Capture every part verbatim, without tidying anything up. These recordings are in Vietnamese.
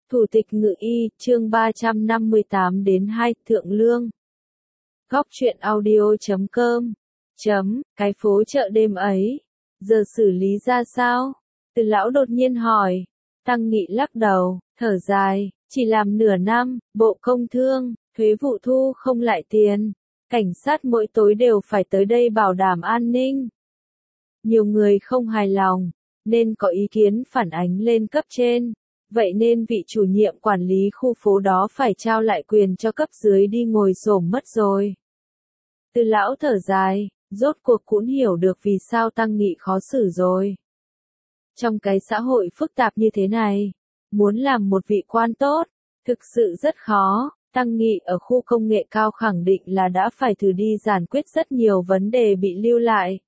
Thủ tịch Ngự Y, chương ba trăm năm mươi tám đến hai, Thượng Lương. Góc truyện audio chấm com. Chấm, cái phố chợ đêm ấy, giờ xử lý ra sao? Từ lão đột nhiên hỏi. Tăng Nghị lắc đầu, thở dài, chỉ làm nửa năm, Bộ Công Thương, thuế vụ thu không lại tiền. Cảnh sát mỗi tối đều phải tới đây bảo đảm an ninh. Nhiều người không hài lòng, nên có ý kiến phản ánh lên cấp trên. Vậy nên vị chủ nhiệm quản lý khu phố đó phải trao lại quyền cho cấp dưới đi ngồi xổm mất rồi. Từ lão thở dài, rốt cuộc cũng hiểu được vì sao Tăng Nghị khó xử rồi. Trong cái xã hội phức tạp như thế này, muốn làm một vị quan tốt, thực sự rất khó. Tăng Nghị ở khu công nghệ cao khẳng định là đã phải thử đi giải quyết rất nhiều vấn đề bị lưu lại.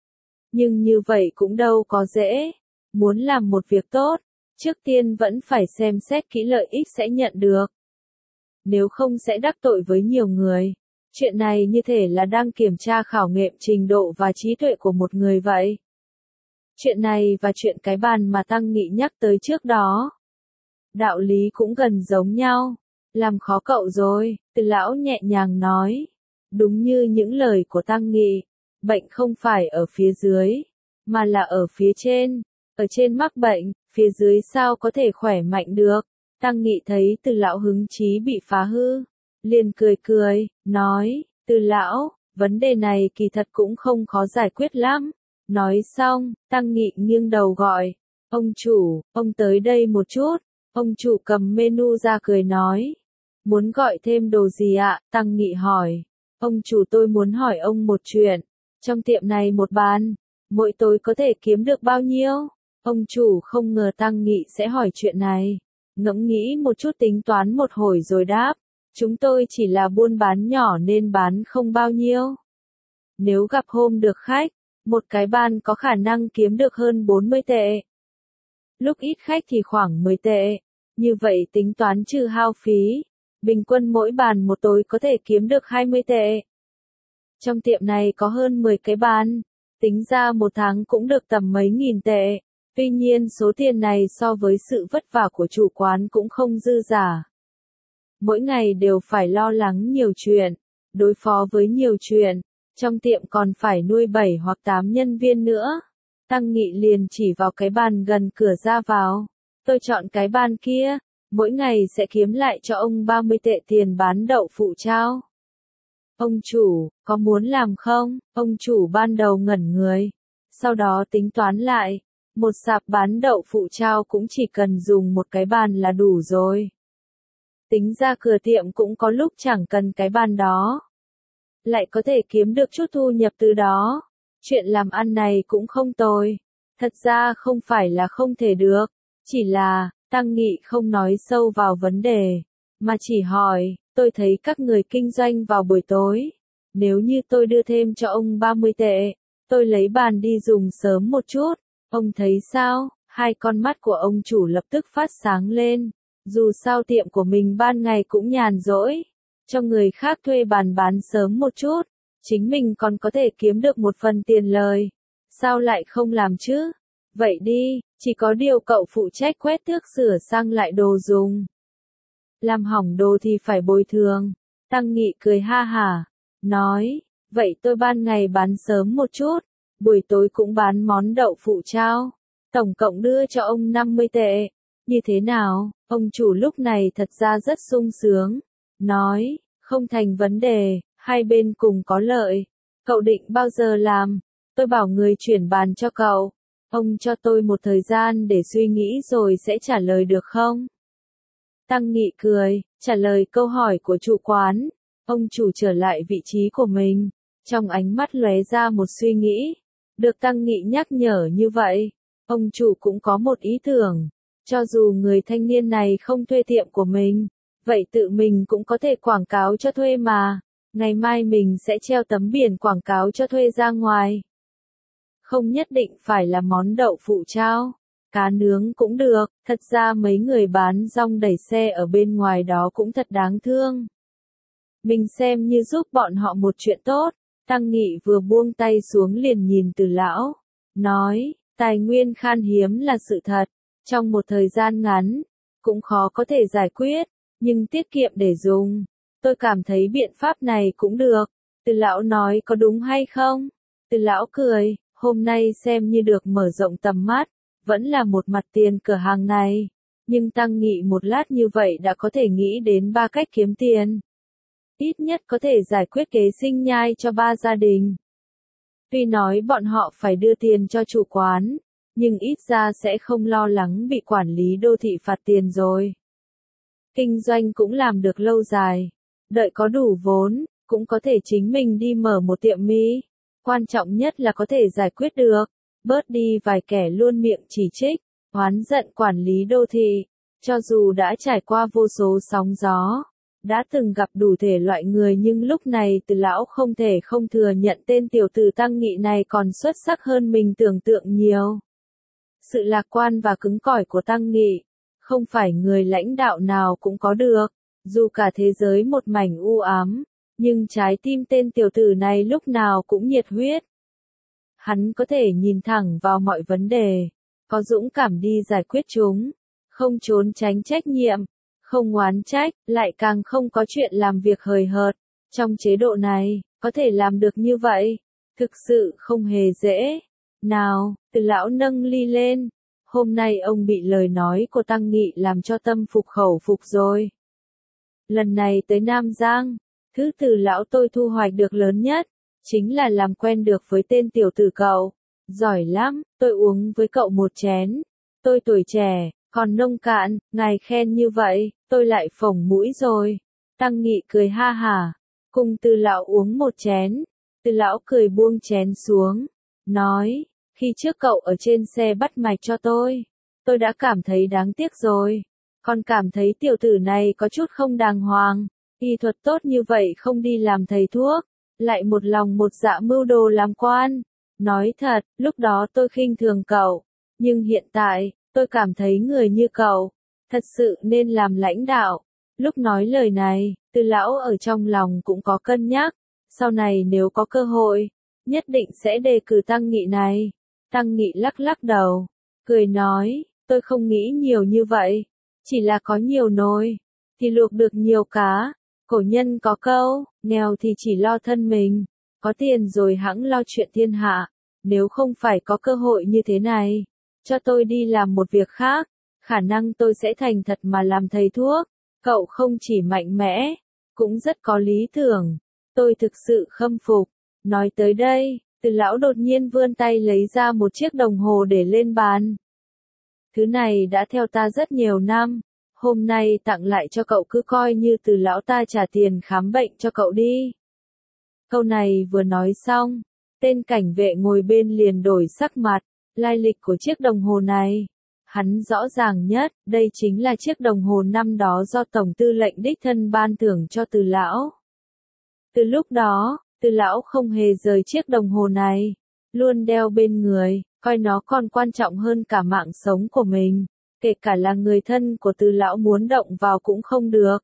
Nhưng như vậy cũng đâu có dễ. Muốn làm một việc tốt, trước tiên vẫn phải xem xét kỹ lợi ích sẽ nhận được. Nếu không sẽ đắc tội với nhiều người. Chuyện này như thể là đang kiểm tra khảo nghiệm trình độ và trí tuệ của một người vậy. Chuyện này và chuyện cái bàn mà Tăng Nghị nhắc tới trước đó. Đạo lý cũng gần giống nhau. Làm khó cậu rồi, Từ lão nhẹ nhàng nói. Đúng như những lời của Tăng Nghị, bệnh không phải ở phía dưới, mà là ở phía trên. Ở trên mắc bệnh, phía dưới sao có thể khỏe mạnh được. Tăng Nghị thấy Từ lão hứng chí bị phá hư, liền cười cười, nói, Từ lão, vấn đề này kỳ thật cũng không khó giải quyết lắm. Nói xong, Tăng Nghị nghiêng đầu gọi, ông chủ, ông tới đây một chút. Ông chủ cầm menu ra cười nói, muốn gọi thêm đồ gì ạ? Tăng Nghị hỏi, ông chủ tôi muốn hỏi ông một chuyện, trong tiệm này một bàn, mỗi tối có thể kiếm được bao nhiêu? Ông chủ không ngờ Tăng Nghị sẽ hỏi chuyện này, ngẫm nghĩ một chút tính toán một hồi rồi đáp, chúng tôi chỉ là buôn bán nhỏ nên bán không bao nhiêu. Nếu gặp hôm được khách, một cái bàn có khả năng kiếm được hơn bốn mươi tệ. Lúc ít khách thì khoảng mười tệ, như vậy tính toán trừ hao phí, bình quân mỗi bàn một tối có thể kiếm được hai mươi tệ. Trong tiệm này có hơn mười cái bàn, tính ra một tháng cũng được tầm mấy nghìn tệ. Tuy nhiên số tiền này so với sự vất vả của chủ quán cũng không dư giả. Mỗi ngày đều phải lo lắng nhiều chuyện, đối phó với nhiều chuyện, trong tiệm còn phải nuôi bảy hoặc tám nhân viên nữa. Tăng Nghị liền chỉ vào cái bàn gần cửa ra vào. Tôi chọn cái bàn kia, mỗi ngày sẽ kiếm lại cho ông ba mươi tệ tiền bán đậu phụ chao. Ông chủ, có muốn làm không? Ông chủ ban đầu ngẩn người, sau đó tính toán lại. Một sạp bán đậu phụ chao cũng chỉ cần dùng một cái bàn là đủ rồi. Tính ra cửa tiệm cũng có lúc chẳng cần cái bàn đó. Lại có thể kiếm được chút thu nhập từ đó. Chuyện làm ăn này cũng không tồi. Thật ra không phải là không thể được. Chỉ là, Tăng Nghị không nói sâu vào vấn đề. Mà chỉ hỏi, tôi thấy các người kinh doanh vào buổi tối. Nếu như tôi đưa thêm cho ông ba mươi tệ, tôi lấy bàn đi dùng sớm một chút. Ông thấy sao? Hai con mắt của ông chủ lập tức phát sáng lên. Dù sao tiệm của mình ban ngày cũng nhàn rỗi. Cho người khác thuê bàn bán sớm một chút. Chính mình còn có thể kiếm được một phần tiền lời. Sao lại không làm chứ? Vậy đi, chỉ có điều cậu phụ trách quét tước sửa sang lại đồ dùng. Làm hỏng đồ thì phải bồi thường. Tăng Nghị cười ha hả. Nói, vậy tôi ban ngày bán sớm một chút. Buổi tối cũng bán món đậu phụ chao. Tổng cộng đưa cho ông năm mươi tệ. Như thế nào? Ông chủ lúc này thật ra rất sung sướng. Nói, không thành vấn đề, hai bên cùng có lợi. Cậu định bao giờ làm? Tôi bảo người chuyển bàn cho cậu. Ông cho tôi một thời gian để suy nghĩ rồi sẽ trả lời được không? Tăng Nghị cười, trả lời câu hỏi của chủ quán. Ông chủ trở lại vị trí của mình. Trong ánh mắt lóe ra một suy nghĩ. Được Tăng Nghị nhắc nhở như vậy, ông chủ cũng có một ý tưởng. Cho dù người thanh niên này không thuê tiệm của mình, vậy tự mình cũng có thể quảng cáo cho thuê mà. Ngày mai mình sẽ treo tấm biển quảng cáo cho thuê ra ngoài. Không nhất định phải là món đậu phụ chao, cá nướng cũng được. Thật ra mấy người bán rong đẩy xe ở bên ngoài đó cũng thật đáng thương. Mình xem như giúp bọn họ một chuyện tốt. Tăng Nghị vừa buông tay xuống liền nhìn Từ lão, nói, tài nguyên khan hiếm là sự thật. Trong một thời gian ngắn, cũng khó có thể giải quyết, nhưng tiết kiệm để dùng. Tôi cảm thấy biện pháp này cũng được. Từ lão nói có đúng hay không? Từ lão cười, hôm nay xem như được mở rộng tầm mắt, vẫn là một mặt tiền cửa hàng này. Nhưng Tăng Nghị một lát như vậy đã có thể nghĩ đến ba cách kiếm tiền. Ít nhất có thể giải quyết kế sinh nhai cho ba gia đình. Tuy nói bọn họ phải đưa tiền cho chủ quán, nhưng ít ra sẽ không lo lắng bị quản lý đô thị phạt tiền rồi. Kinh doanh cũng làm được lâu dài, đợi có đủ vốn, cũng có thể chính mình đi mở một tiệm mì. Quan trọng nhất là có thể giải quyết được, bớt đi vài kẻ luôn miệng chỉ trích, oán giận quản lý đô thị. Cho dù đã trải qua vô số sóng gió, đã từng gặp đủ thể loại người, nhưng lúc này Từ lão không thể không thừa nhận tên tiểu tử Tăng Nghị này còn xuất sắc hơn mình tưởng tượng nhiều. Sự lạc quan và cứng cỏi của Tăng Nghị, không phải người lãnh đạo nào cũng có được, dù cả thế giới một mảnh u ám, nhưng trái tim tên tiểu tử này lúc nào cũng nhiệt huyết. Hắn có thể nhìn thẳng vào mọi vấn đề, có dũng cảm đi giải quyết chúng, không trốn tránh trách nhiệm, không oán trách, lại càng không có chuyện làm việc hời hợt. Trong chế độ này, có thể làm được như vậy, thực sự không hề dễ. Nào, Từ lão nâng ly lên, hôm nay ông bị lời nói của Tăng Nghị làm cho tâm phục khẩu phục rồi. Lần này tới Nam Giang, thứ Từ lão tôi thu hoạch được lớn nhất, chính là làm quen được với tên tiểu tử cậu. Giỏi lắm, tôi uống với cậu một chén. Tôi tuổi trẻ, còn nông cạn, ngài khen như vậy, tôi lại phồng mũi rồi. Tăng Nghị cười ha hả, cùng Từ lão uống một chén. Từ lão cười buông chén xuống, nói, khi trước cậu ở trên xe bắt mạch cho tôi, tôi đã cảm thấy đáng tiếc rồi. Còn cảm thấy tiểu tử này có chút không đàng hoàng, y thuật tốt như vậy không đi làm thầy thuốc, lại một lòng một dạ mưu đồ làm quan. Nói thật, lúc đó tôi khinh thường cậu, nhưng hiện tại, tôi cảm thấy người như cậu, thật sự nên làm lãnh đạo. Lúc nói lời này, Từ lão ở trong lòng cũng có cân nhắc, sau này nếu có cơ hội, nhất định sẽ đề cử Tăng Nghị này. Tăng Nghị lắc lắc đầu, cười nói, tôi không nghĩ nhiều như vậy, chỉ là có nhiều nồi, thì luộc được nhiều cá. Cổ nhân có câu, nghèo thì chỉ lo thân mình, có tiền rồi hẵng lo chuyện thiên hạ. Nếu không phải có cơ hội như thế này, cho tôi đi làm một việc khác, khả năng tôi sẽ thành thật mà làm thầy thuốc. Cậu không chỉ mạnh mẽ, cũng rất có lý tưởng, tôi thực sự khâm phục. Nói tới đây, Từ lão đột nhiên vươn tay lấy ra một chiếc đồng hồ để lên bàn. Thứ này đã theo ta rất nhiều năm, hôm nay tặng lại cho cậu, cứ coi như Từ lão ta trả tiền khám bệnh cho cậu đi. Câu này vừa nói xong, tên cảnh vệ ngồi bên liền đổi sắc mặt. Lai lịch của chiếc đồng hồ này, hắn rõ ràng nhất, đây chính là chiếc đồng hồ năm đó do Tổng tư lệnh đích thân ban thưởng cho Từ lão. Từ lúc đó, Từ lão không hề rời chiếc đồng hồ này, luôn đeo bên người, coi nó còn quan trọng hơn cả mạng sống của mình, kể cả là người thân của Từ lão muốn động vào cũng không được.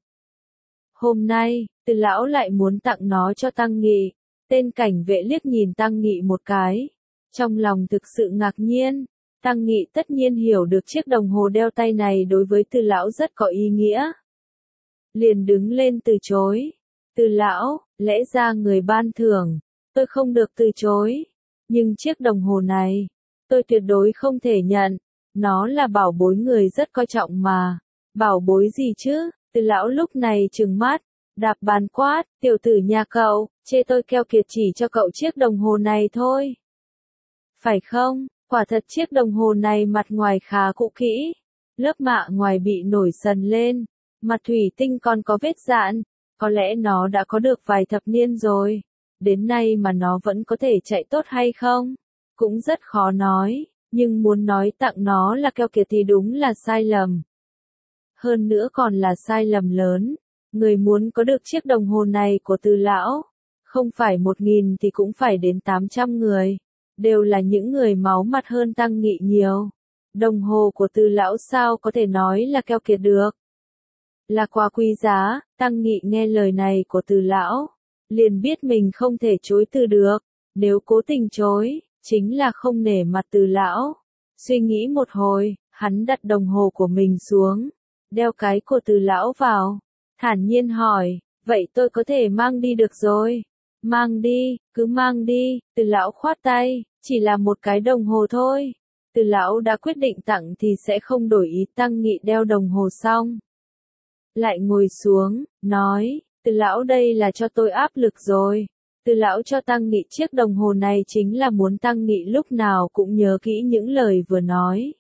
Hôm nay, Từ lão lại muốn tặng nó cho Tăng Nghị. Tên cảnh vệ liếc nhìn Tăng Nghị một cái, trong lòng thực sự ngạc nhiên. Tăng Nghị tất nhiên hiểu được chiếc đồng hồ đeo tay này đối với Từ lão rất có ý nghĩa. Liền đứng lên từ chối. Từ lão, lẽ ra người ban thưởng, tôi không được từ chối. Nhưng chiếc đồng hồ này, tôi tuyệt đối không thể nhận. Nó là bảo bối người rất coi trọng mà. Bảo bối gì chứ? Từ lão lúc này trừng mắt, đạp bàn quát, tiểu tử nhà cậu, chê tôi keo kiệt chỉ cho cậu chiếc đồng hồ này thôi. Phải không? Quả thật chiếc đồng hồ này mặt ngoài khá cũ kỹ, lớp mạ ngoài bị nổi sần lên, mặt thủy tinh còn có vết dạn, có lẽ nó đã có được vài thập niên rồi, đến nay mà nó vẫn có thể chạy tốt hay không, cũng rất khó nói, nhưng muốn nói tặng nó là keo kiệt thì đúng là sai lầm. Hơn nữa còn là sai lầm lớn, người muốn có được chiếc đồng hồ này của Từ lão, không phải một nghìn thì cũng phải đến tám trăm người. Đều là những người máu mặt hơn Tăng Nghị nhiều. Đồng hồ của Từ lão sao có thể nói là keo kiệt được. Là quá quý giá. Tăng Nghị nghe lời này của Từ lão, liền biết mình không thể chối từ được. Nếu cố tình chối, chính là không nể mặt Từ lão. Suy nghĩ một hồi, hắn đặt đồng hồ của mình xuống, đeo cái của Từ lão vào, thản nhiên hỏi, vậy tôi có thể mang đi được rồi. Mang đi, cứ mang đi, Từ lão khoát tay, chỉ là một cái đồng hồ thôi. Từ lão đã quyết định tặng thì sẽ không đổi ý. Tăng Nghị đeo đồng hồ xong, lại ngồi xuống, nói, Từ lão đây là cho tôi áp lực rồi. Từ lão cho Tăng Nghị chiếc đồng hồ này chính là muốn Tăng Nghị lúc nào cũng nhớ kỹ những lời vừa nói.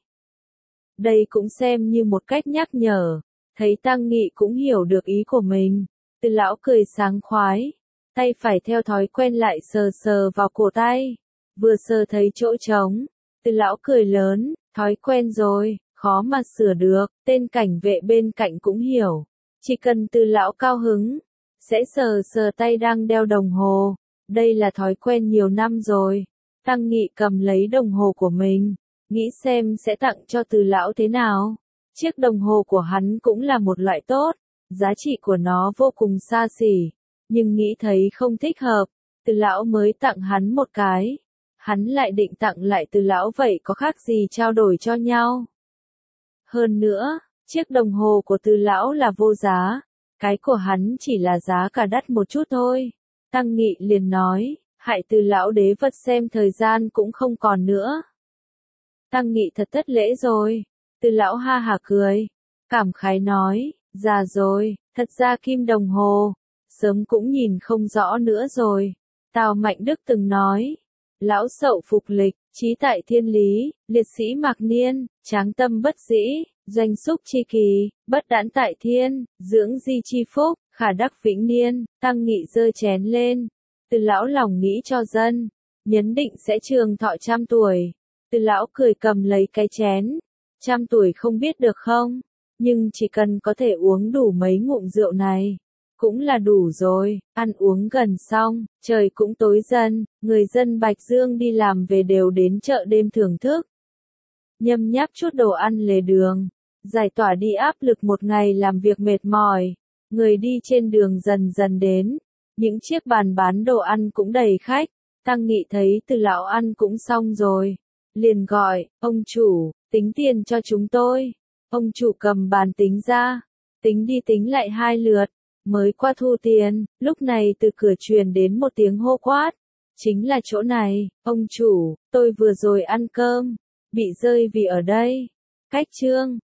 Đây cũng xem như một cách nhắc nhở. Thấy Tăng Nghị cũng hiểu được ý của mình, Từ lão cười sảng khoái, tay phải theo thói quen lại sờ sờ vào cổ tay, vừa sờ thấy chỗ trống, Từ lão cười lớn, thói quen rồi, khó mà sửa được. Tên cảnh vệ bên cạnh cũng hiểu, chỉ cần Từ lão cao hứng, sẽ sờ sờ tay đang đeo đồng hồ, đây là thói quen nhiều năm rồi. Tăng Nghị cầm lấy đồng hồ của mình, nghĩ xem sẽ tặng cho Từ lão thế nào. Chiếc đồng hồ của hắn cũng là một loại tốt, giá trị của nó vô cùng xa xỉ, nhưng nghĩ thấy không thích hợp, Từ lão mới tặng hắn một cái. Hắn lại định tặng lại Từ lão, vậy có khác gì trao đổi cho nhau. Hơn nữa, chiếc đồng hồ của Từ lão là vô giá, cái của hắn chỉ là giá cả đắt một chút thôi. Tăng Nghị liền nói, hại Từ lão đế vật xem thời gian cũng không còn nữa. Tăng Nghị thật thất lễ rồi. Từ lão ha hả cười, cảm khái nói, già rồi, thật ra kim đồng hồ, sớm cũng nhìn không rõ nữa rồi. Tào Mạnh Đức từng nói, lão sậu phục lịch, trí tại thiên lý, liệt sĩ Mạc Niên, tráng tâm bất dĩ, doanh xúc chi kỳ, bất đãn tại thiên, dưỡng di chi phúc, khả đắc vĩnh niên. Tăng Nghị giơ chén lên, Từ lão lòng nghĩ cho dân, nhấn định sẽ trường thọ trăm tuổi. Từ lão cười cầm lấy cái chén, trăm tuổi không biết được không, nhưng chỉ cần có thể uống đủ mấy ngụm rượu này, cũng là đủ rồi. Ăn uống gần xong, trời cũng tối dần, người dân Bạch Dương đi làm về đều đến chợ đêm thưởng thức. Nhâm nháp chút đồ ăn lề đường, giải tỏa đi áp lực một ngày làm việc mệt mỏi. Người đi trên đường dần dần đến, những chiếc bàn bán đồ ăn cũng đầy khách. Tăng Nghị thấy Từ lão ăn cũng xong rồi, liền gọi, ông chủ, tính tiền cho chúng tôi. Ông chủ cầm bàn tính ra, tính đi tính lại hai lượt, mới qua thu tiền. Lúc này từ cửa truyền đến một tiếng hô quát, chính là chỗ này. Ông chủ, tôi vừa rồi ăn cơm, bị rơi vì ở đây. Cách chương